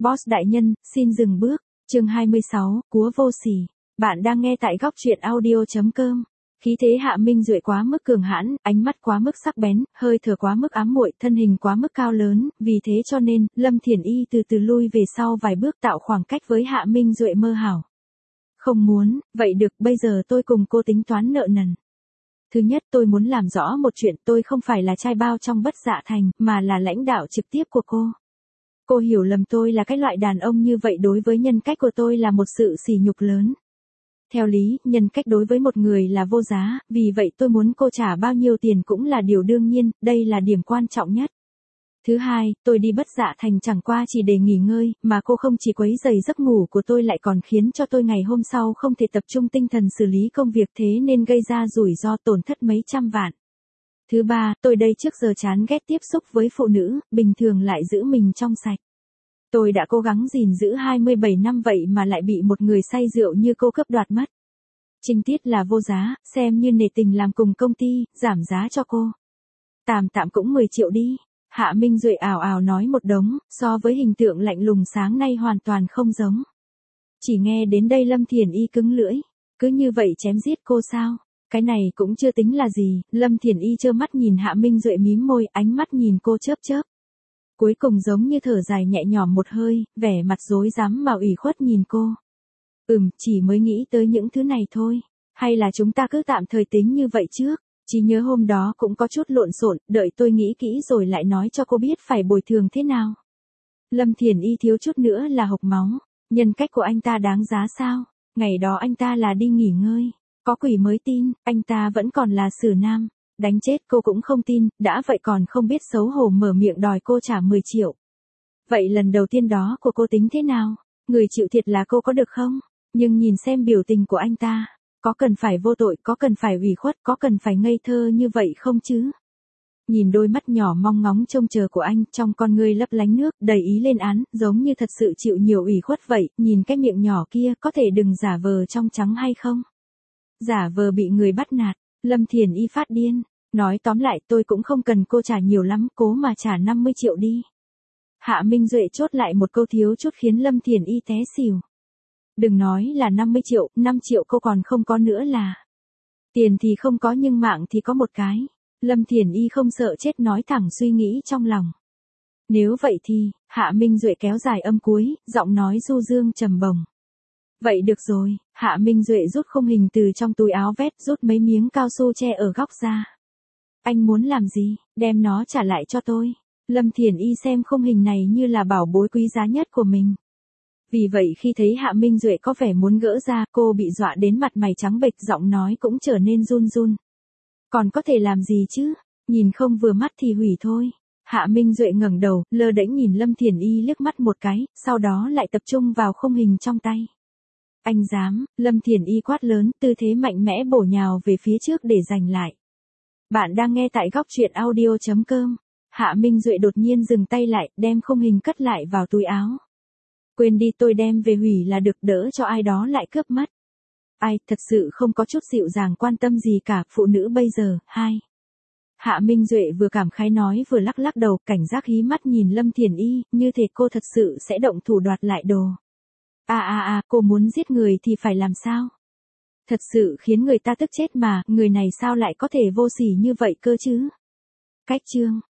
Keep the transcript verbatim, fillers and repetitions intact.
Boss đại nhân, xin dừng bước. Chương hai mươi sáu, Cúa vô sỉ. Bạn đang nghe tại góc truyện audio chấm com. Khí thế Hạ Minh Duệ quá mức cường hãn, ánh mắt quá mức sắc bén, hơi thở quá mức ám muội, thân hình quá mức cao lớn, vì thế cho nên, Lâm Thiển Y từ từ lui về sau vài bước tạo khoảng cách với Hạ Minh Duệ mơ hảo. Không muốn, vậy được, bây giờ tôi cùng cô tính toán nợ nần. Thứ nhất, tôi muốn làm rõ một chuyện, tôi không phải là trai bao trong Bất Dạ Thành, mà là lãnh đạo trực tiếp của cô. Cô hiểu lầm tôi là cái loại đàn ông như vậy, đối với nhân cách của tôi là một sự sỉ nhục lớn. Theo lý, nhân cách đối với một người là vô giá, vì vậy tôi muốn cô trả bao nhiêu tiền cũng là điều đương nhiên, đây là điểm quan trọng nhất. Thứ hai, tôi đi Bất Dạ Thành chẳng qua chỉ để nghỉ ngơi, mà cô không chỉ quấy rầy giấc ngủ của tôi lại còn khiến cho tôi ngày hôm sau không thể tập trung tinh thần xử lý công việc, thế nên gây ra rủi ro tổn thất mấy trăm vạn. Thứ ba, tôi đây trước giờ chán ghét tiếp xúc với phụ nữ, bình thường lại giữ mình trong sạch. Tôi đã cố gắng gìn giữ hai mươi bảy năm vậy mà lại bị một người say rượu như cô cướp đoạt mất. Trinh tiết là vô giá, xem như nể tình làm cùng công ty, giảm giá cho cô. Tạm tạm cũng mười triệu đi. Hạ Minh Duệ ảo ảo nói một đống, so với hình tượng lạnh lùng sáng nay hoàn toàn không giống. Chỉ nghe đến đây Lâm Thiển Y cứng lưỡi. Cứ như vậy chém giết cô sao? Cái này cũng chưa tính là gì. Lâm Thiển Y trơ mắt nhìn Hạ Minh Duệ mím môi, ánh mắt nhìn cô chớp chớp. Cuối cùng giống như thở dài nhẹ nhõm một hơi, vẻ mặt rối rắm mà ủy khuất nhìn cô. Ừm, chỉ mới nghĩ tới những thứ này thôi. Hay là chúng ta cứ tạm thời tính như vậy trước. Chỉ nhớ hôm đó cũng có chút lộn xộn, đợi tôi nghĩ kỹ rồi lại nói cho cô biết phải bồi thường thế nào. Lâm Thiển Y thiếu chút nữa là hộc máu. Nhân cách của anh ta đáng giá sao? Ngày đó anh ta là đi nghỉ ngơi. Có quỷ mới tin, anh ta vẫn còn là xử nam. Đánh chết cô cũng không tin, đã vậy còn không biết xấu hổ mở miệng đòi cô trả mười triệu. Vậy lần đầu tiên đó của cô tính thế nào? Người chịu thiệt là cô có được không? Nhưng nhìn xem biểu tình của anh ta. Có cần phải vô tội, có cần phải ủy khuất, có cần phải ngây thơ như vậy không chứ? Nhìn đôi mắt nhỏ mong ngóng trông chờ của anh, trong con ngươi lấp lánh nước, đầy ý lên án, giống như thật sự chịu nhiều ủy khuất vậy, nhìn cái miệng nhỏ kia, có thể đừng giả vờ trong trắng hay không? Giả vờ bị người bắt nạt, Lâm Thiển Y phát điên, nói tóm lại tôi cũng không cần cô trả nhiều lắm, cố mà trả năm mươi triệu đi. Hạ Minh Duệ chốt lại một câu thiếu chút khiến Lâm Thiển Y té xỉu. Đừng nói là năm mươi triệu, năm triệu cô còn không có nữa là. Tiền thì không có nhưng mạng thì có một cái. Lâm Thiển Y không sợ chết nói thẳng suy nghĩ trong lòng. Nếu vậy thì, Hạ Minh Duệ kéo dài âm cuối, giọng nói du dương trầm bổng. Vậy được rồi, Hạ Minh Duệ rút khung hình từ trong túi áo vest, rút mấy miếng cao su che ở góc ra. Anh muốn làm gì, đem nó trả lại cho tôi. Lâm Thiển Y xem khung hình này như là bảo bối quý giá nhất của mình. Vì vậy khi thấy Hạ Minh Duệ có vẻ muốn gỡ ra, cô bị dọa đến mặt mày trắng bệch, giọng nói cũng trở nên run run. Còn có thể làm gì chứ, nhìn không vừa mắt thì hủy thôi. Hạ Minh Duệ ngẩng đầu, lơ đễnh nhìn Lâm Thiển Y liếc mắt một cái, sau đó lại tập trung vào khung hình trong tay. Anh dám, Lâm Thiển Y quát lớn, tư thế mạnh mẽ bổ nhào về phía trước để giành lại. Bạn đang nghe tại góc truyện audio chấm com. Hạ Minh Duệ đột nhiên dừng tay lại, đem khung hình cất lại vào túi áo. Quên đi, tôi đem về hủy là được, đỡ cho ai đó lại cướp mất. Ai, thật sự không có chút dịu dàng quan tâm gì cả, phụ nữ bây giờ, hai. Hạ Minh Duệ vừa cảm khái nói vừa lắc lắc đầu, cảnh giác hí mắt nhìn Lâm Thiển Y, như thể cô thật sự sẽ động thủ đoạt lại đồ. À à à, cô muốn giết người thì phải làm sao? Thật sự khiến người ta tức chết mà, người này sao lại có thể vô sỉ như vậy cơ chứ? Cách chương.